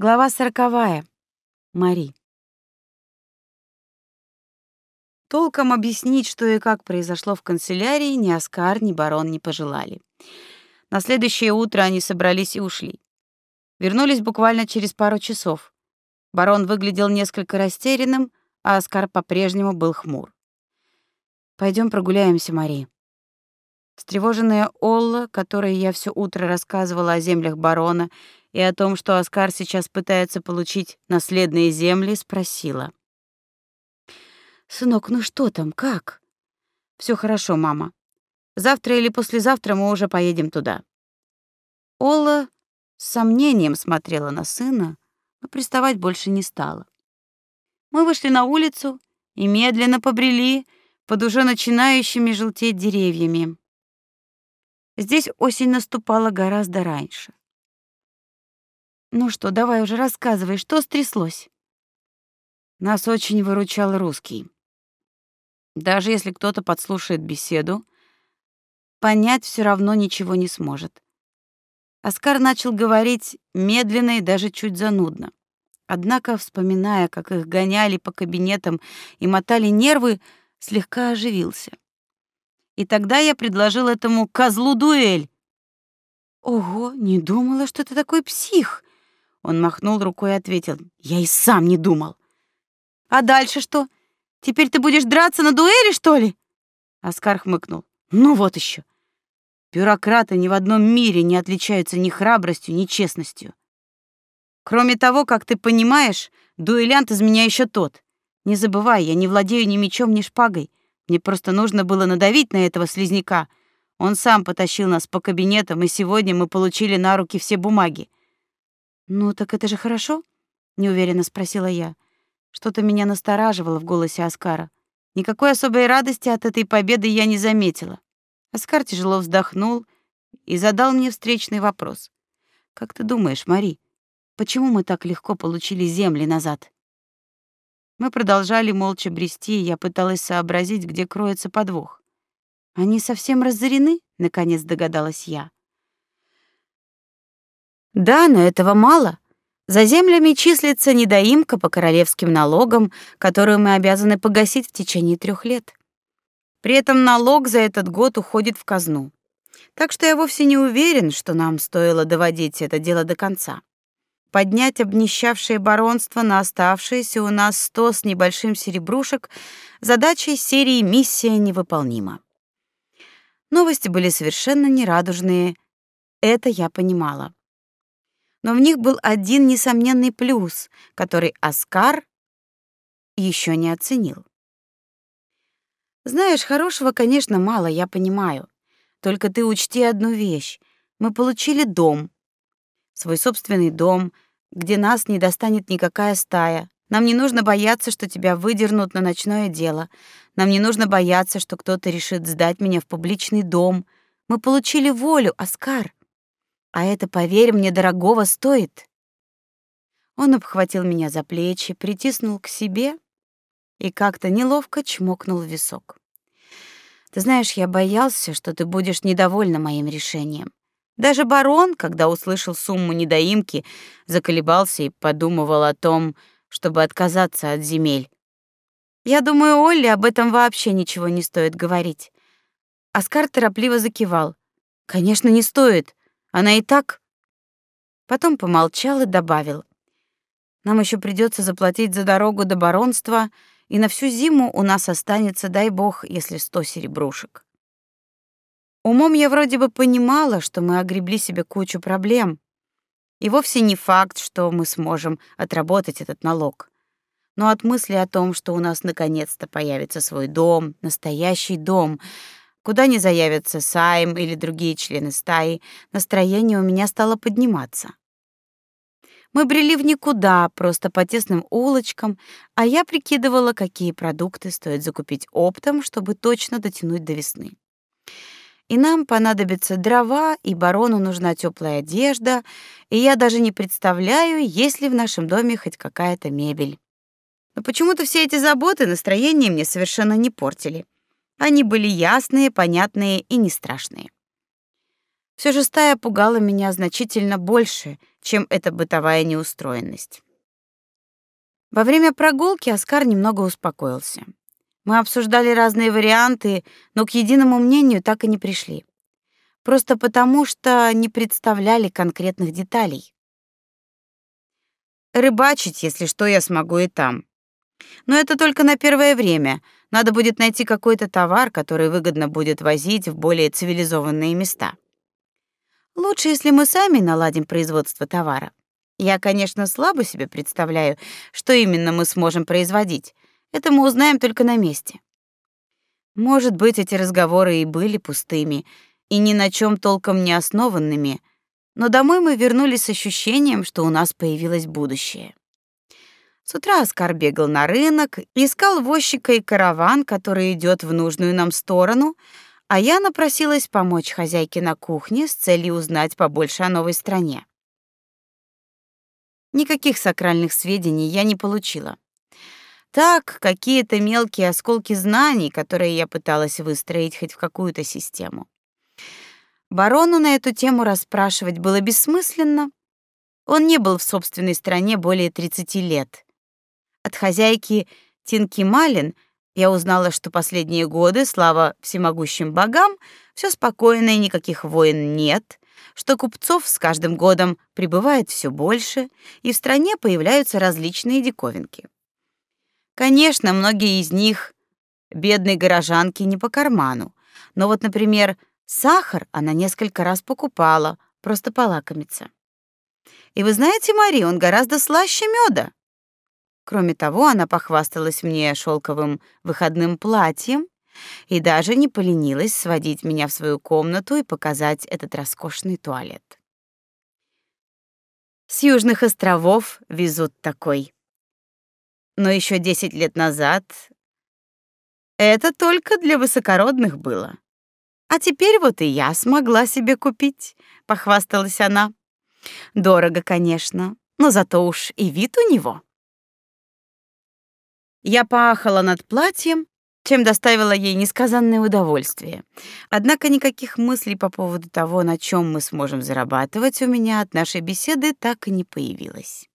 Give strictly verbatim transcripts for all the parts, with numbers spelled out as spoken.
Глава сороковая. Мари. Толком объяснить, что и как произошло в канцелярии, ни Оскар, ни барон не пожелали. На следующее утро они собрались и ушли. Вернулись буквально через пару часов. Барон выглядел несколько растерянным, а Оскар по-прежнему был хмур. Пойдем прогуляемся, Мари. Встревоженная Олла, которой я все утро рассказывала о землях барона и о том, что Оскар сейчас пытается получить наследные земли, спросила: «Сынок, ну что там, как?» Все хорошо, мама. Завтра или послезавтра мы уже поедем туда». Олла с сомнением смотрела на сына, но приставать больше не стала. Мы вышли на улицу и медленно побрели под уже начинающими желтеть деревьями. Здесь осень наступала гораздо раньше. «Ну что, давай уже рассказывай, что стряслось?» Нас очень выручал русский. Даже если кто-то подслушает беседу, понять все равно ничего не сможет. Оскар начал говорить медленно и даже чуть занудно. Однако, вспоминая, как их гоняли по кабинетам и мотали нервы, слегка оживился. И тогда я предложил этому козлу дуэль. «Ого, не думала, что ты такой псих!» Он махнул рукой и ответил: «Я и сам не думал». «А дальше что? Теперь ты будешь драться на дуэли, что ли?» Оскар хмыкнул. «Ну вот еще. Бюрократы ни в одном мире не отличаются ни храбростью, ни честностью. Кроме того, как ты понимаешь, дуэлянт из меня еще тот. Не забывай, я не владею ни мечом, ни шпагой. Мне просто нужно было надавить на этого слизняка. Он сам потащил нас по кабинетам, и сегодня мы получили на руки все бумаги». «Ну так это же хорошо?» — неуверенно спросила я. Что-то меня настораживало в голосе Оскара. Никакой особой радости от этой победы я не заметила. Оскар тяжело вздохнул и задал мне встречный вопрос. «Как ты думаешь, Мари, почему мы так легко получили земли назад?» Мы продолжали молча брести, и я пыталась сообразить, где кроется подвох. «Они совсем разорены?» — наконец догадалась я. «Да, но этого мало. За землями числится недоимка по королевским налогам, которую мы обязаны погасить в течение трех лет. При этом налог за этот год уходит в казну. Так что я вовсе не уверен, что нам стоило доводить это дело до конца. Поднять обнищавшее баронство на оставшиеся у нас сто с небольшим серебрушек задачей серии «Миссия невыполнима». Новости были совершенно нерадужные, это я понимала. Но в них был один несомненный плюс, который Оскар еще не оценил. «Знаешь, хорошего, конечно, мало, я понимаю. Только ты учти одну вещь. Мы получили дом, свой собственный дом, где нас не достанет никакая стая. Нам не нужно бояться, что тебя выдернут на ночное дело. Нам не нужно бояться, что кто-то решит сдать меня в публичный дом. Мы получили волю, Оскар. А это, поверь мне, дорогого стоит». Он обхватил меня за плечи, притиснул к себе и как-то неловко чмокнул в висок. «Ты знаешь, я боялся, что ты будешь недовольна моим решением. Даже барон, когда услышал сумму недоимки, заколебался и подумывал о том, чтобы отказаться от земель. Я думаю, Олле об этом вообще ничего не стоит говорить». Оскар торопливо закивал. «Конечно, не стоит. Она и так...» Потом помолчал и добавил: «Нам еще придется заплатить за дорогу до баронства, и на всю зиму у нас останется, дай бог, если сто серебрушек». Умом я вроде бы понимала, что мы огребли себе кучу проблем, и вовсе не факт, что мы сможем отработать этот налог. Но от мысли о том, что у нас наконец-то появится свой дом, настоящий дом, куда не заявятся Сайм или другие члены стаи, настроение у меня стало подниматься. Мы брели в никуда, просто по тесным улочкам, а я прикидывала, какие продукты стоит закупить оптом, чтобы точно дотянуть до весны. И нам понадобятся дрова, и барону нужна теплая одежда, и я даже не представляю, есть ли в нашем доме хоть какая-то мебель. Но почему-то все эти заботы настроение мне совершенно не портили. Они были ясные, понятные и не страшные. Все же стая пугала меня значительно больше, чем эта бытовая неустроенность. Во время прогулки Оскар немного успокоился. Мы обсуждали разные варианты, но к единому мнению так и не пришли. Просто потому, что не представляли конкретных деталей. Рыбачить, если что, я смогу и там. Но это только на первое время. Надо будет найти какой-то товар, который выгодно будет возить в более цивилизованные места. Лучше, если мы сами наладим производство товара. Я, конечно, слабо себе представляю, что именно мы сможем производить. Это мы узнаем только на месте. Может быть, эти разговоры и были пустыми, и ни на чем толком не основанными, но домой мы вернулись с ощущением, что у нас появилось будущее. С утра Оскар бегал на рынок, искал возчика и караван, который идет в нужную нам сторону, а я напросилась помочь хозяйке на кухне с целью узнать побольше о новой стране. Никаких сакральных сведений я не получила. Так, какие-то мелкие осколки знаний, которые я пыталась выстроить хоть в какую-то систему. Барону на эту тему расспрашивать было бессмысленно. Он не был в собственной стране более тридцати лет. От хозяйки Тинки Малин я узнала, что последние годы, слава всемогущим богам, все спокойно и никаких войн нет, что купцов с каждым годом прибывает все больше, и в стране появляются различные диковинки. Конечно, многие из них бедной горожанке не по карману, но вот, например, сахар она несколько раз покупала, просто полакомиться. И вы знаете, Мари, он гораздо слаще меда. Кроме того, она похвасталась мне шелковым выходным платьем и даже не поленилась сводить меня в свою комнату и показать этот роскошный туалет. С южных островов везут такой. Но еще десять лет назад это только для высокородных было. А теперь вот и я смогла себе купить, похвасталась она. Дорого, конечно, но зато уж и вид у него. Я поахала над платьем, чем доставила ей несказанное удовольствие. Однако никаких мыслей по поводу того, на чем мы сможем зарабатывать, у меня от нашей беседы так и не появилось.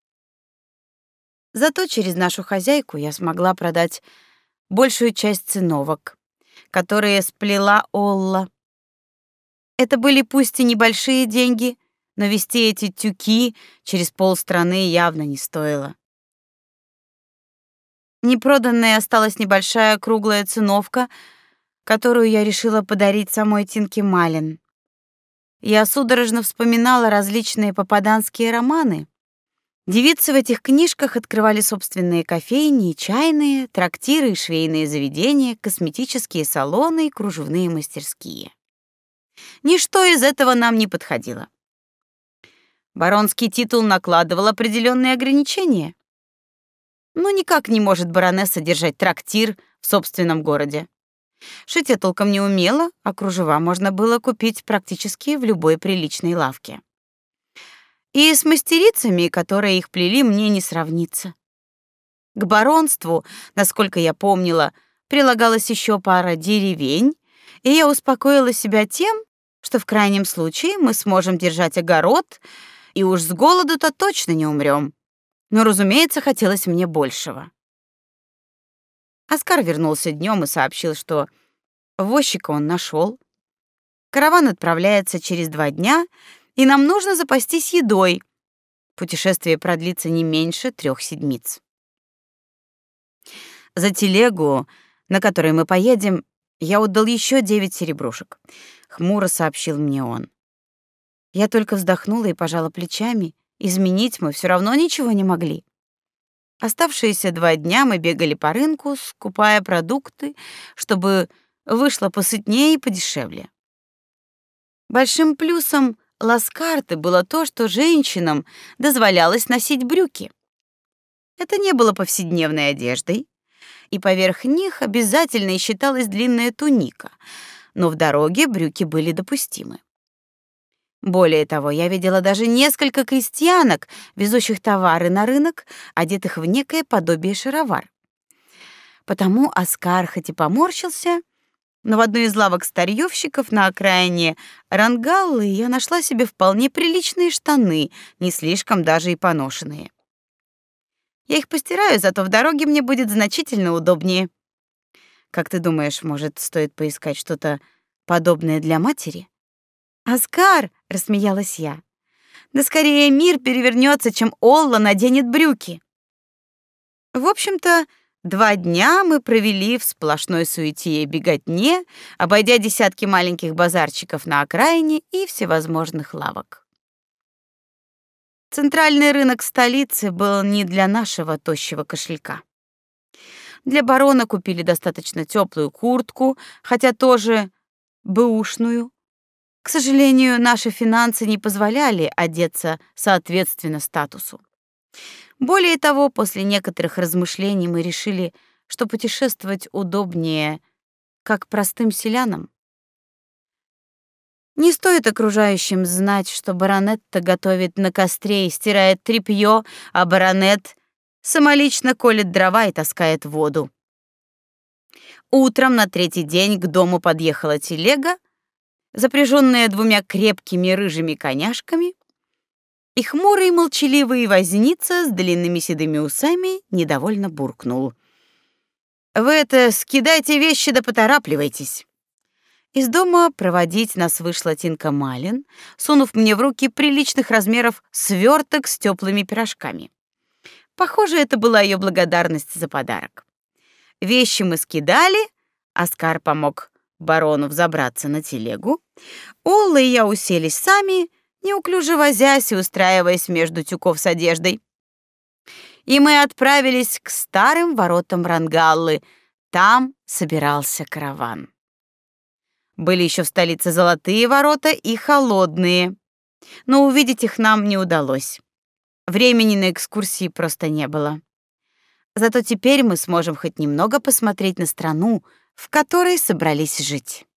Зато через нашу хозяйку я смогла продать большую часть циновок, которые сплела Олла. Это были пусть и небольшие деньги, но вести эти тюки через полстраны явно не стоило. Непроданной осталась небольшая круглая циновка, которую я решила подарить самой Тинке Малин. Я судорожно вспоминала различные попаданские романы. Девицы в этих книжках открывали собственные кофейни и чайные, трактиры и швейные заведения, косметические салоны и кружевные мастерские. Ничто из этого нам не подходило. Баронский титул накладывал определенные ограничения. Ну, никак не может баронесса держать трактир в собственном городе. Шить я толком не умела, а кружева можно было купить практически в любой приличной лавке. И с мастерицами, которые их плели, мне не сравниться. К баронству, насколько я помнила, прилагалась еще пара деревень, и я успокоила себя тем, что в крайнем случае мы сможем держать огород, и уж с голоду-то точно не умрем. Но, разумеется, хотелось мне большего. Оскар вернулся днем и сообщил, что возчика он нашел. Караван отправляется через два дня, и нам нужно запастись едой. Путешествие продлится не меньше трех седмиц. За телегу, на которой мы поедем, я отдал еще девять серебрушек. Хмуро сообщил мне он. Я только вздохнула и пожала плечами. Изменить мы все равно ничего не могли. Оставшиеся два дня мы бегали по рынку, скупая продукты, чтобы вышло посытнее и подешевле. Большим плюсом Ласкарты было то, что женщинам дозволялось носить брюки. Это не было повседневной одеждой, и поверх них обязательно считалась длинная туника, но в дороге брюки были допустимы. Более того, я видела даже несколько крестьянок, везущих товары на рынок, одетых в некое подобие шаровар. Потому Оскар хоть и поморщился, Но в одной из лавок старьёвщиков на окраине Рангаллы я нашла себе вполне приличные штаны, не слишком даже и поношенные. Я их постираю, зато в дороге мне будет значительно удобнее. Как ты думаешь, может, стоит поискать что-то подобное для матери? Оскар, рассмеялась я. Да скорее мир перевернется, чем Олла наденет брюки. В общем-то, два дня мы провели в сплошной суете и беготне, обойдя десятки маленьких базарчиков на окраине и всевозможных лавок. Центральный рынок столицы был не для нашего тощего кошелька. Для барона купили достаточно теплую куртку, хотя тоже бэушную. К сожалению, наши финансы не позволяли одеться соответственно статусу. Более того, после некоторых размышлений мы решили, что путешествовать удобнее как простым селянам. Не стоит окружающим знать, что баронетта готовит на костре и стирает тряпье, а баронет самолично колет дрова и таскает воду. Утром на третий день к дому подъехала телега, запряженная двумя крепкими рыжими коняшками, и хмурый молчаливый возница с длинными седыми усами недовольно буркнул: «Вы это скидайте вещи да поторапливайтесь». Из дома проводить нас вышла Тинка Малин, сунув мне в руки приличных размеров сверток с теплыми пирожками. Похоже, это была ее благодарность за подарок. Вещи мы скидали, Оскар помог барону взобраться на телегу. Олла и я уселись сами, неуклюже возясь и устраиваясь между тюков с одеждой. И мы отправились к старым воротам Рангаллы. Там собирался караван. Были еще в столице золотые ворота и холодные, но увидеть их нам не удалось. Времени на экскурсии просто не было. Зато теперь мы сможем хоть немного посмотреть на страну, в которой собрались жить.